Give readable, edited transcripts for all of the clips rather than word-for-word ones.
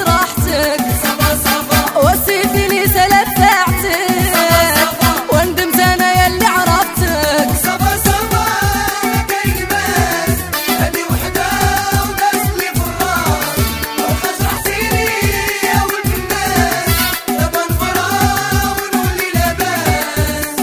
راحتك وسيتي لي سلفعتك وندمت انا يلي عرفتك صبا صبا كاين باس هادي وحده وداس لي في الراس وخجرحتيني يا ولد الناس دابا نفرا ونولي لاباس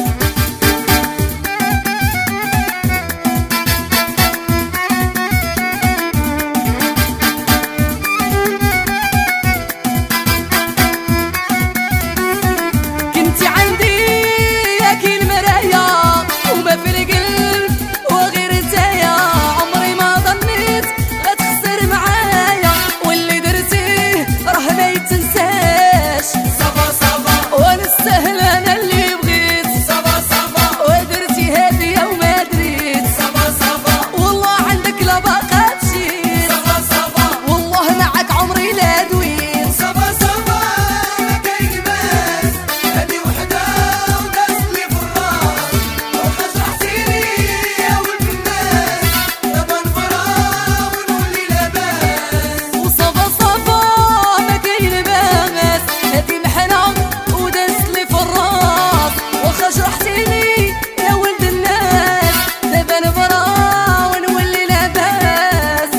كنتي عندي ياك المرايا وما في القلب وغير نتايا عمري ما ظنيت غتخسر معايا واللي درتيه راه ما يتنساش صبا صبا ونستاهل انا اللي بغيت صبا صبا ودرتيها فيا وما دريت صبا صبا والله عندك لا باقا مشيت صبا صبا والله معك عمري لا دويت صبا صبا كاين باس هادي وحده وداس لي في الراس وخجرحتيني يا ولد الناس دابا نفرا ونولي لاباس وصبا صبا ما كاين باغاس هادي محنة وداس لي في الراس واخا جرحتيني يا ولد الناس دابا نبرا ونولي لاباس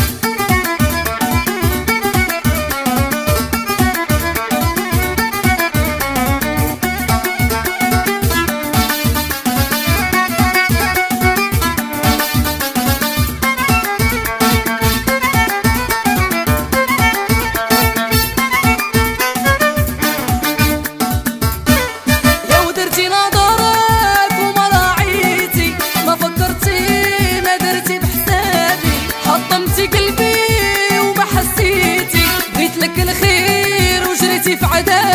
يا ودرتي نظرك وما راعيتي ما فكرتي ما درتي بحسابي حطمتي قلبي وما حسيتي بغيت لك الخير وجريتي في عذابي